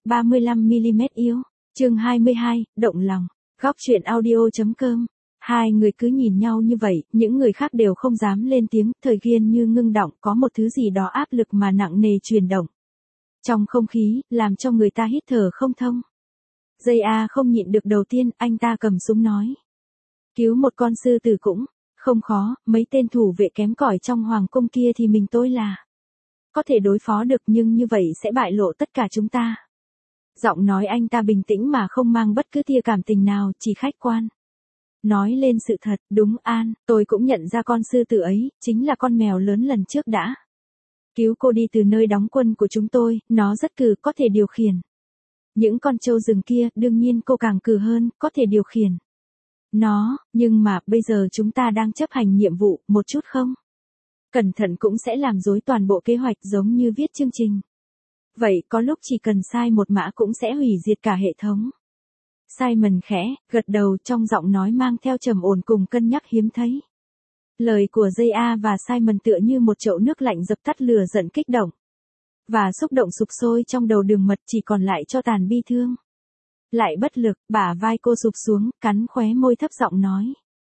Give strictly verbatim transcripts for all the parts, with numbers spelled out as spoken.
ba mươi lăm mi-li-mét yêu. Chương hai mươi hai, động lòng. Góc truyện audio.com. Hai người cứ nhìn nhau như vậy, những người khác đều không dám lên tiếng, thời gian như ngưng đọng, có một thứ gì đó áp lực mà nặng nề truyền động trong không khí, làm cho người ta hít thở không thông. Dây A không nhịn được, đầu tiên, anh ta cầm súng nói. Cứu một con sư tử cũng không khó, mấy tên thủ vệ kém cỏi trong hoàng cung kia thì mình tôi là có thể đối phó được, nhưng như vậy sẽ bại lộ tất cả chúng ta. Giọng nói anh ta bình tĩnh mà không mang bất cứ tia cảm tình nào, chỉ khách quan. Nói lên sự thật, đúng An, tôi cũng nhận ra con sư tử ấy, chính là con mèo lớn lần trước đã cứu cô đi từ nơi đóng quân của chúng tôi, nó rất cừ, có thể điều khiển. Những con trâu rừng kia, đương nhiên cô càng cừ hơn, có thể điều khiển nó, nhưng mà, bây giờ chúng ta đang chấp hành nhiệm vụ, một chút không cẩn thận cũng sẽ làm rối toàn bộ kế hoạch, giống như viết chương trình. Vậy, có lúc chỉ cần sai một mã cũng sẽ hủy diệt cả hệ thống. Simon khẽ gật đầu, trong giọng nói mang theo trầm ổn cùng cân nhắc hiếm thấy. Lời của J A và Simon tựa như một chậu nước lạnh dập tắt lửa giận kích động và xúc động sục sôi trong đầu Đường Mật, chỉ còn lại cho tàn bi thương. Lại bất lực, bả vai cô sụp xuống, cắn khóe môi thấp giọng nói.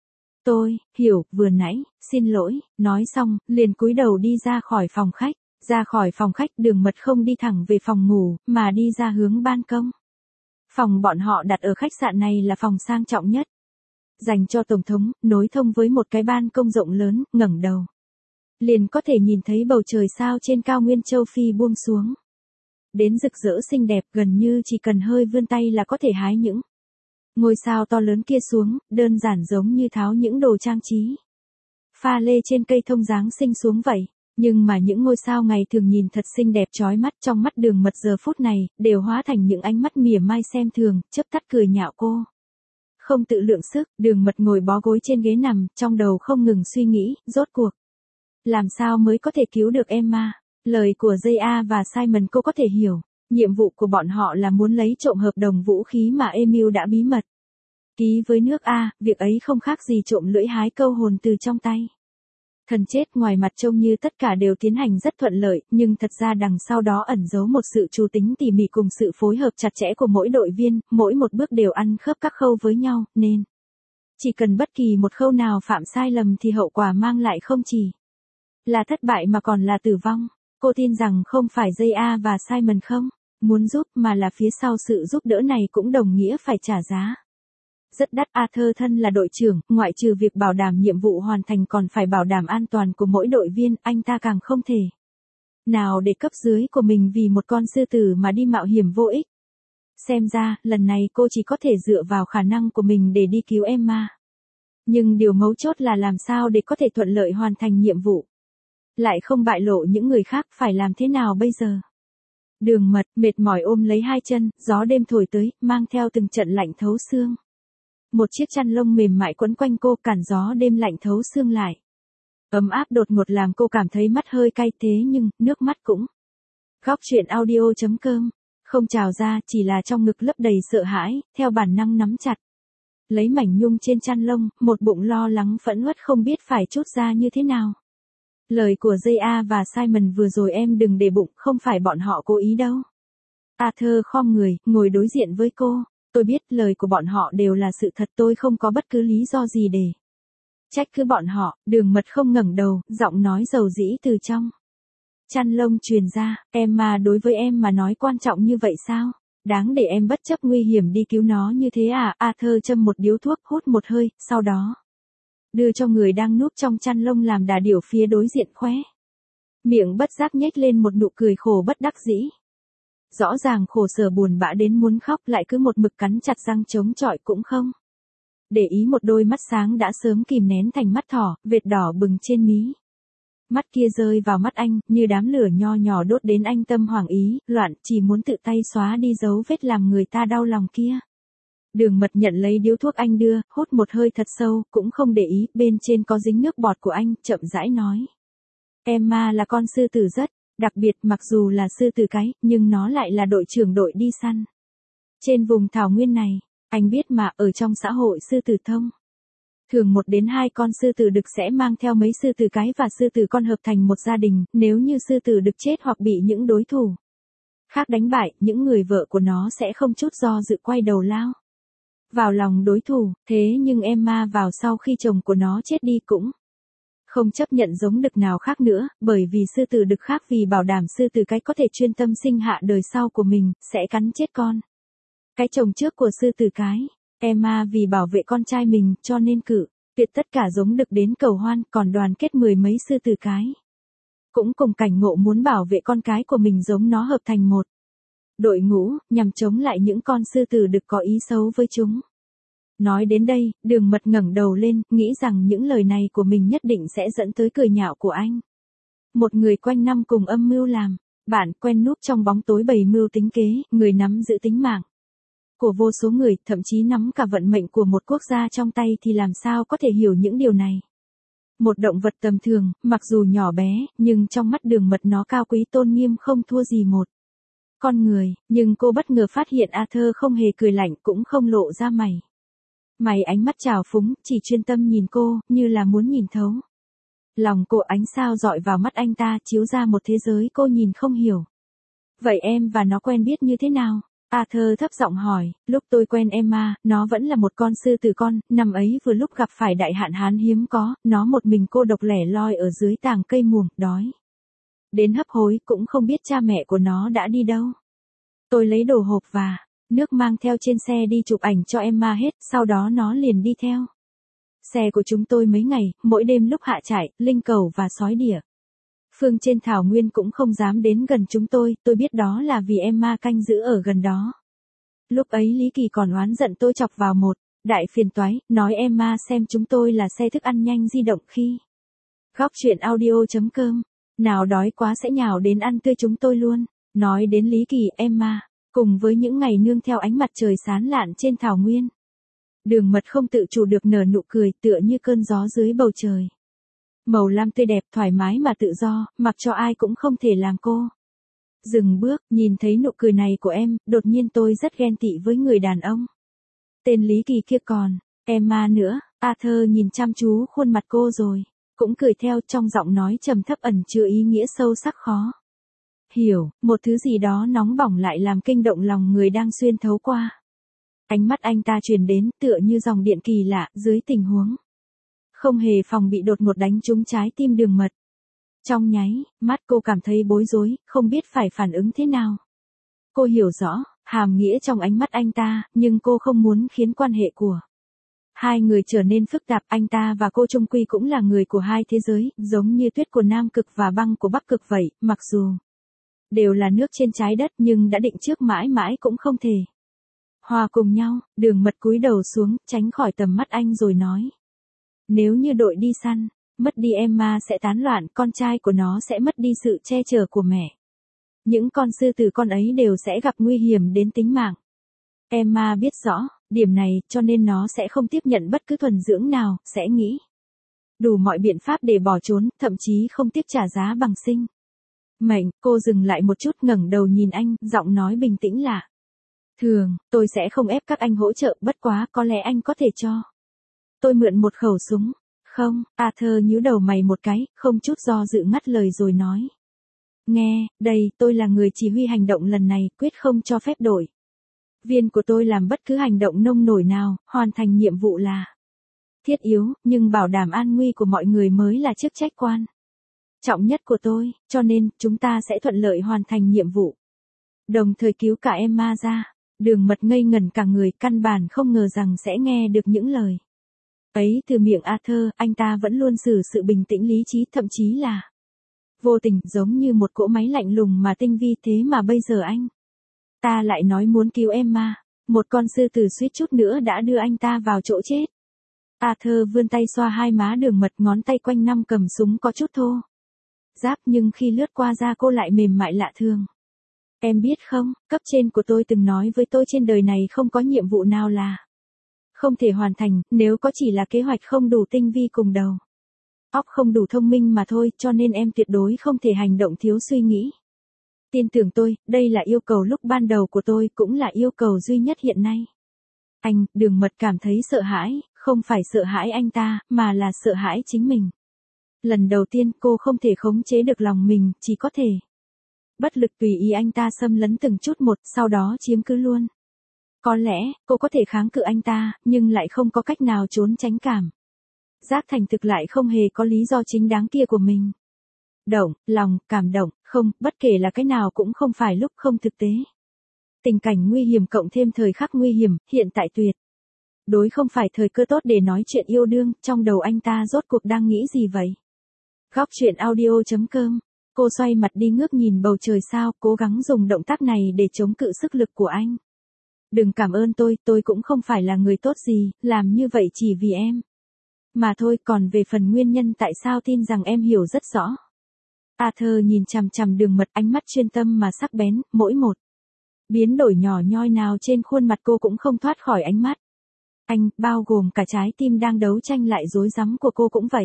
Tôi, hiểu, vừa nãy, xin lỗi, nói xong, liền cúi đầu đi ra khỏi phòng khách. Ra khỏi phòng khách, Đường Mật không đi thẳng về phòng ngủ, mà đi ra hướng ban công. Phòng bọn họ đặt ở khách sạn này là phòng sang trọng nhất, dành cho tổng thống, nối thông với một cái ban công rộng lớn, ngẩng đầu liền có thể nhìn thấy bầu trời sao trên cao nguyên châu Phi buông xuống. Đến rực rỡ xinh đẹp, gần như chỉ cần hơi vươn tay là có thể hái những ngôi sao to lớn kia xuống, đơn giản giống như tháo những đồ trang trí pha lê trên cây thông Giáng sinh xuống vậy. Nhưng mà những ngôi sao ngày thường nhìn thật xinh đẹp chói mắt, trong mắt Đường Mật giờ phút này, đều hóa thành những ánh mắt mỉa mai xem thường, chớp tắt cười nhạo cô. Không tự lượng sức, Đường Mật ngồi bó gối trên ghế nằm, trong đầu không ngừng suy nghĩ, rốt cuộc làm sao mới có thể cứu được Emma. Lời của J A và Simon cô có thể hiểu, nhiệm vụ của bọn họ là muốn lấy trộm hợp đồng vũ khí mà Emil đã bí mật ký với nước A, việc ấy không khác gì trộm lưỡi hái câu hồn từ trong tay thần chết. Ngoài mặt trông như tất cả đều tiến hành rất thuận lợi, nhưng thật ra đằng sau đó ẩn giấu một sự chú tính tỉ mỉ cùng sự phối hợp chặt chẽ của mỗi đội viên, mỗi một bước đều ăn khớp các khâu với nhau, nên chỉ cần bất kỳ một khâu nào phạm sai lầm thì hậu quả mang lại không chỉ là thất bại mà còn là tử vong. Cô tin rằng không phải J A và Simon không muốn giúp, mà là phía sau sự giúp đỡ này cũng đồng nghĩa phải trả giá rất đắt. Arthur thân là đội trưởng, ngoại trừ việc bảo đảm nhiệm vụ hoàn thành còn phải bảo đảm an toàn của mỗi đội viên, anh ta càng không thể nào để cấp dưới của mình vì một con sư tử mà đi mạo hiểm vô ích. Xem ra, lần này cô chỉ có thể dựa vào khả năng của mình để đi cứu Emma. Nhưng điều mấu chốt là làm sao để có thể thuận lợi hoàn thành nhiệm vụ, lại không bại lộ những người khác, phải làm thế nào bây giờ? Đường Mật, mệt mỏi ôm lấy hai chân, gió đêm thổi tới, mang theo từng trận lạnh thấu xương. Một chiếc chăn lông mềm mại quấn quanh cô, cản gió đêm lạnh thấu xương lại. Ấm áp đột ngột làm cô cảm thấy mắt hơi cay, thế nhưng, nước mắt cũng. Góc truyện audio.com. Không trào ra, chỉ là trong ngực lấp đầy sợ hãi, theo bản năng nắm chặt lấy mảnh nhung trên chăn lông, một bụng lo lắng phẫn uất không biết phải trút ra như thế nào. Lời của J A và Simon vừa rồi em đừng để bụng, không phải bọn họ cố ý đâu. Arthur khom người, ngồi đối diện với cô. Tôi biết lời của bọn họ đều là sự thật, tôi không có bất cứ lý do gì để trách cứ bọn họ. Đường Mật không ngẩng đầu, giọng nói dầu dĩ từ trong chăn lông truyền ra. Em mà đối với em mà nói quan trọng như vậy sao? Đáng để em bất chấp nguy hiểm đi cứu nó như thế à? Arthur châm một điếu thuốc, hút một hơi, sau đó đưa cho người đang núp trong chăn lông làm đà điểu phía đối diện khóe miệng bất giác nhếch lên một nụ cười khổ bất đắc dĩ. Rõ ràng khổ sở buồn bã đến muốn khóc, lại cứ một mực cắn chặt răng chống chọi cũng không để ý một đôi mắt sáng đã sớm kìm nén thành mắt thỏ, vệt đỏ bừng trên mí mắt kia rơi vào mắt anh, như đám lửa nho nhỏ đốt đến anh tâm hoảng ý loạn, chỉ muốn tự tay xóa đi dấu vết làm người ta đau lòng kia. Đường Mật nhận lấy điếu thuốc anh đưa, hút một hơi thật sâu, cũng không để ý, bên trên có dính nước bọt của anh, chậm rãi nói. Emma là con sư tử rất đặc biệt, mặc dù là sư tử cái, nhưng nó lại là đội trưởng đội đi săn trên vùng thảo nguyên này. Anh biết mà, ở trong xã hội sư tử thông thường một đến hai con sư tử đực sẽ mang theo mấy sư tử cái và sư tử con hợp thành một gia đình. Nếu như sư tử đực chết hoặc bị những đối thủ khác đánh bại, những người vợ của nó sẽ không chút do dự quay đầu lao vào lòng đối thủ, thế nhưng Emma vào sau khi chồng của nó chết đi cũng không chấp nhận giống đực nào khác nữa, bởi vì sư tử đực khác vì bảo đảm sư tử cái có thể chuyên tâm sinh hạ đời sau của mình, sẽ cắn chết con cái chồng trước của sư tử cái. Emma vì bảo vệ con trai mình cho nên cự tuyệt tất cả giống đực đến cầu hoan, còn đoàn kết mười mấy sư tử cái cũng cùng cảnh ngộ muốn bảo vệ con cái của mình giống nó hợp thành một đội ngũ, nhằm chống lại những con sư tử đực có ý xấu với chúng. Nói đến đây, Đường Mật ngẩng đầu lên, nghĩ rằng những lời này của mình nhất định sẽ dẫn tới cười nhạo của anh. Một người quanh năm cùng âm mưu làm bạn, quen núp trong bóng tối bày mưu tính kế, người nắm giữ tính mạng của vô số người, thậm chí nắm cả vận mệnh của một quốc gia trong tay thì làm sao có thể hiểu những điều này. Một động vật tầm thường, mặc dù nhỏ bé, nhưng trong mắt Đường Mật nó cao quý tôn nghiêm không thua gì một con người, nhưng cô bất ngờ phát hiện Arthur không hề cười lạnh cũng không lộ ra mày. Mày ánh mắt trào phúng, chỉ chuyên tâm nhìn cô, như là muốn nhìn thấu. Lòng cô ánh sao dọi vào mắt anh ta, chiếu ra một thế giới cô nhìn không hiểu. Vậy em và nó quen biết như thế nào? Arthur thấp giọng hỏi, lúc tôi quen Emma, nó vẫn là một con sư tử con, năm ấy vừa lúc gặp phải đại hạn hán hiếm có, nó một mình cô độc lẻ loi ở dưới tàng cây muồng, đói đến hấp hối, cũng không biết cha mẹ của nó đã đi đâu. Tôi lấy đồ hộp và nước mang theo trên xe đi chụp ảnh cho Emma hết, sau đó nó liền đi theo xe của chúng tôi mấy ngày, mỗi đêm lúc hạ trại, linh cẩu và sói đỉa phương trên thảo nguyên cũng không dám đến gần chúng tôi, tôi biết đó là vì Emma canh giữ ở gần đó. Lúc ấy Lý Kỳ còn oán giận tôi chọc vào một đại phiền toái, nói Emma xem chúng tôi là xe thức ăn nhanh di động khi góc chuyện audio chấm com, nào đói quá sẽ nhào đến ăn tươi chúng tôi luôn. Nói đến Lý Kỳ, Emma cùng với những ngày nương theo ánh mặt trời sáng lạn trên thảo nguyên, Đường Mật không tự chủ được nở nụ cười, tựa như cơn gió dưới bầu trời. Màu lam tươi đẹp, thoải mái mà tự do, mặc cho ai cũng không thể làm cô dừng bước. Nhìn thấy nụ cười này của em, đột nhiên tôi rất ghen tị với người đàn ông tên Lý Kỳ kia, còn Emma nữa. Arthur nhìn chăm chú khuôn mặt cô rồi cũng cười theo, trong giọng nói trầm thấp ẩn chứa ý nghĩa sâu sắc khó hiểu, một thứ gì đó nóng bỏng lại làm kinh động lòng người đang xuyên thấu qua. Ánh mắt anh ta truyền đến, tựa như dòng điện kỳ lạ, dưới tình huống không hề phòng bị đột ngột đánh trúng trái tim Đường Mật. Trong nháy mắt cô cảm thấy bối rối, không biết phải phản ứng thế nào. Cô hiểu rõ hàm nghĩa trong ánh mắt anh ta, nhưng cô không muốn khiến quan hệ của hai người trở nên phức tạp. Anh ta và cô chung quy cũng là người của hai thế giới, giống như tuyết của Nam Cực và băng của Bắc Cực vậy, mặc dù đều là nước trên trái đất nhưng đã định trước mãi mãi cũng không thể hòa cùng nhau. Đường Mật cúi đầu xuống, tránh khỏi tầm mắt anh rồi nói. Nếu như đội đi săn mất đi Emma sẽ tán loạn, con trai của nó sẽ mất đi sự che chở của mẹ. Những con sư tử con ấy đều sẽ gặp nguy hiểm đến tính mạng. Emma biết rõ điểm này, cho nên nó sẽ không tiếp nhận bất cứ thuần dưỡng nào, sẽ nghĩ đủ mọi biện pháp để bỏ trốn, thậm chí không tiếc trả giá bằng sinh mệnh. Cô dừng lại một chút, ngẩng đầu nhìn anh, giọng nói bình tĩnh lạ thường, tôi sẽ không ép các anh hỗ trợ, bất quá có lẽ anh có thể cho tôi mượn một khẩu súng. Không? Arthur nhíu đầu mày một cái, không chút do dự ngắt lời rồi nói. Nghe, đây, tôi là người chỉ huy hành động lần này, quyết không cho phép đội viên của tôi làm bất cứ hành động nông nổi nào, hoàn thành nhiệm vụ là thiết yếu, nhưng bảo đảm an nguy của mọi người mới là chức trách quan trọng nhất của tôi, cho nên, chúng ta sẽ thuận lợi hoàn thành nhiệm vụ. Đồng thời cứu cả Emma ra. Đường Mật ngây ngẩn cả người, căn bản không ngờ rằng sẽ nghe được những lời ấy từ miệng Arthur. Anh ta vẫn luôn xử sự bình tĩnh lý trí, thậm chí là vô tình, giống như một cỗ máy lạnh lùng mà tinh vi, thế mà bây giờ anh ta lại nói muốn cứu Emma. Một con sư tử suýt chút nữa đã đưa anh ta vào chỗ chết. Arthur vươn tay xoa hai má Đường Mật, ngón tay quanh năm cầm súng có chút thô ráp, nhưng khi lướt qua da cô lại mềm mại lạ thường. Em biết không, cấp trên của tôi từng nói với tôi trên đời này không có nhiệm vụ nào là không thể hoàn thành, nếu có chỉ là kế hoạch không đủ tinh vi cùng đầu óc không đủ thông minh mà thôi, cho nên em tuyệt đối không thể hành động thiếu suy nghĩ. Tin tưởng tôi, đây là yêu cầu lúc ban đầu của tôi, cũng là yêu cầu duy nhất hiện nay. Anh, Đường Mật cảm thấy sợ hãi, không phải sợ hãi anh ta, mà là sợ hãi chính mình. Lần đầu tiên cô không thể khống chế được lòng mình, chỉ có thể bất lực tùy ý anh ta xâm lấn từng chút một, sau đó chiếm cứ luôn. Có lẽ, cô có thể kháng cự anh ta, nhưng lại không có cách nào trốn tránh cảm giác thành thực lại không hề có lý do chính đáng kia của mình. Động, lòng, cảm động, không, bất kể là cái nào cũng không phải lúc không thực tế. Tình cảnh nguy hiểm cộng thêm thời khắc nguy hiểm, hiện tại tuyệt đối không phải thời cơ tốt để nói chuyện yêu đương, trong đầu anh ta rốt cuộc đang nghĩ gì vậy? Góc truyện audio chấm com. Cô xoay mặt đi ngước nhìn bầu trời sao, cố gắng dùng động tác này để chống cự sức lực của anh. Đừng cảm ơn tôi, tôi cũng không phải là người tốt gì, làm như vậy chỉ vì em. Mà thôi, còn về phần nguyên nhân tại sao tin rằng em hiểu rất rõ. Arthur nhìn chằm chằm Đường Mật, ánh mắt chuyên tâm mà sắc bén, mỗi một biến đổi nhỏ nhoi nào trên khuôn mặt cô cũng không thoát khỏi ánh mắt anh, bao gồm cả trái tim đang đấu tranh lại rối rắm của cô cũng vậy.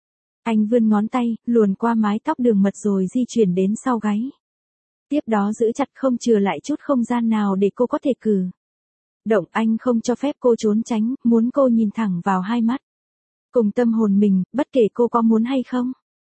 Anh vươn ngón tay, luồn qua mái tóc Đường Mật rồi di chuyển đến sau gáy. Tiếp đó giữ chặt không chừa lại chút không gian nào để cô có thể cử động. Anh không cho phép cô trốn tránh, muốn cô nhìn thẳng vào hai mắt cùng tâm hồn mình, bất kể cô có muốn hay không.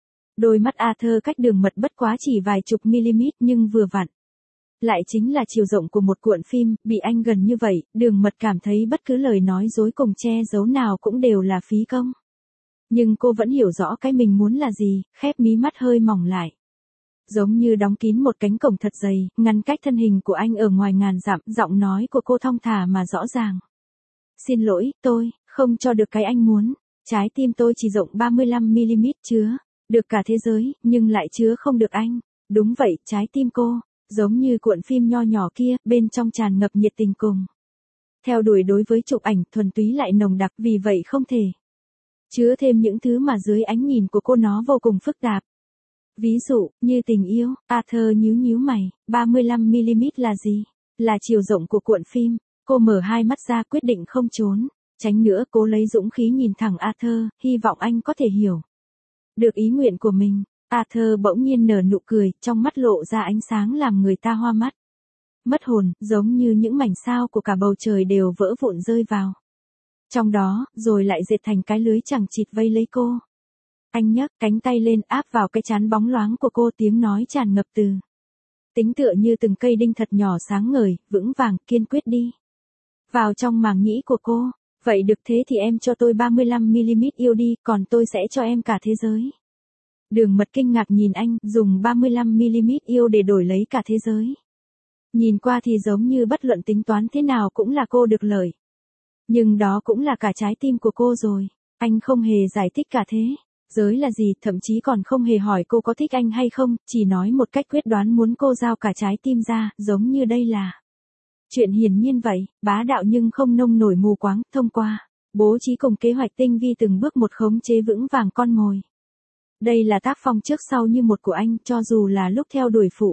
Đôi mắt Arthur cách Đường Mật bất quá chỉ vài chục mm nhưng vừa vặn lại chính là chiều rộng của một cuộn phim, bị anh gần như vậy, Đường Mật cảm thấy bất cứ lời nói dối cùng che giấu nào cũng đều là phí công. Nhưng cô vẫn hiểu rõ cái mình muốn là gì, khép mí mắt hơi mỏng lại. Giống như đóng kín một cánh cổng thật dày, ngăn cách thân hình của anh ở ngoài ngàn dặm, giọng nói của cô thong thả mà rõ ràng. Xin lỗi, tôi không cho được cái anh muốn, trái tim tôi chỉ rộng ba mươi lăm mi-li-mét chứa được cả thế giới, nhưng lại chứa không được anh. Đúng vậy, trái tim cô giống như cuộn phim nho nhỏ kia, bên trong tràn ngập nhiệt tình cùng theo đuổi đối với chụp ảnh, thuần túy lại nồng đặc, vì vậy không thể chứa thêm những thứ mà dưới ánh nhìn của cô nó vô cùng phức tạp. Ví dụ, như tình yêu. Arthur nhíu nhíu mày, ba mươi lăm mi-li-mét là gì? Là chiều rộng của cuộn phim. Cô mở hai mắt ra, quyết định không trốn tránh nữa, cố lấy dũng khí nhìn thẳng Arthur, hy vọng anh có thể hiểu được ý nguyện của mình. Arthur bỗng nhiên nở nụ cười, trong mắt lộ ra ánh sáng làm người ta hoa mắt, mất hồn, giống như những mảnh sao của cả bầu trời đều vỡ vụn rơi vào trong đó, rồi lại dệt thành cái lưới chẳng chịt vây lấy cô. Anh nhấc cánh tay lên, áp vào cái trán bóng loáng của cô, tiếng nói tràn ngập từ tính tựa như từng cây đinh thật nhỏ sáng ngời, vững vàng, kiên quyết đi vào trong màng nhĩ của cô. Vậy được, thế thì em cho tôi ba mươi lăm mi-li-mét yêu đi, còn tôi sẽ cho em cả thế giới. Đường Mật kinh ngạc nhìn anh, dùng ba mươi lăm mi-li-mét yêu để đổi lấy cả thế giới. Nhìn qua thì giống như bất luận tính toán thế nào cũng là cô được lợi. Nhưng đó cũng là cả trái tim của cô rồi. Anh không hề giải thích cả thế giới là gì, thậm chí còn không hề hỏi cô có thích anh hay không, chỉ nói một cách quyết đoán muốn cô giao cả trái tim ra, giống như đây là chuyện hiển nhiên vậy, bá đạo nhưng không nông nổi mù quáng, thông qua bố trí cùng kế hoạch tinh vi từng bước một khống chế vững vàng con mồi. Đây là tác phong trước sau như một của anh, cho dù là lúc theo đuổi phụ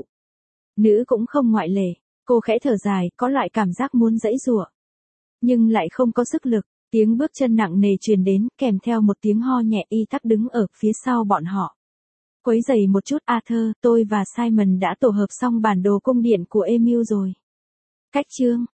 nữ cũng không ngoại lệ. Cô khẽ thở dài, có loại cảm giác muốn giãy giụa, nhưng lại không có sức lực. Tiếng bước chân nặng nề truyền đến, kèm theo một tiếng ho nhẹ. Y Tắc đứng ở phía sau bọn họ, quấy giày một chút. Arthur, tôi và Simon đã tổ hợp xong bản đồ cung điện của Emil rồi. Cách chương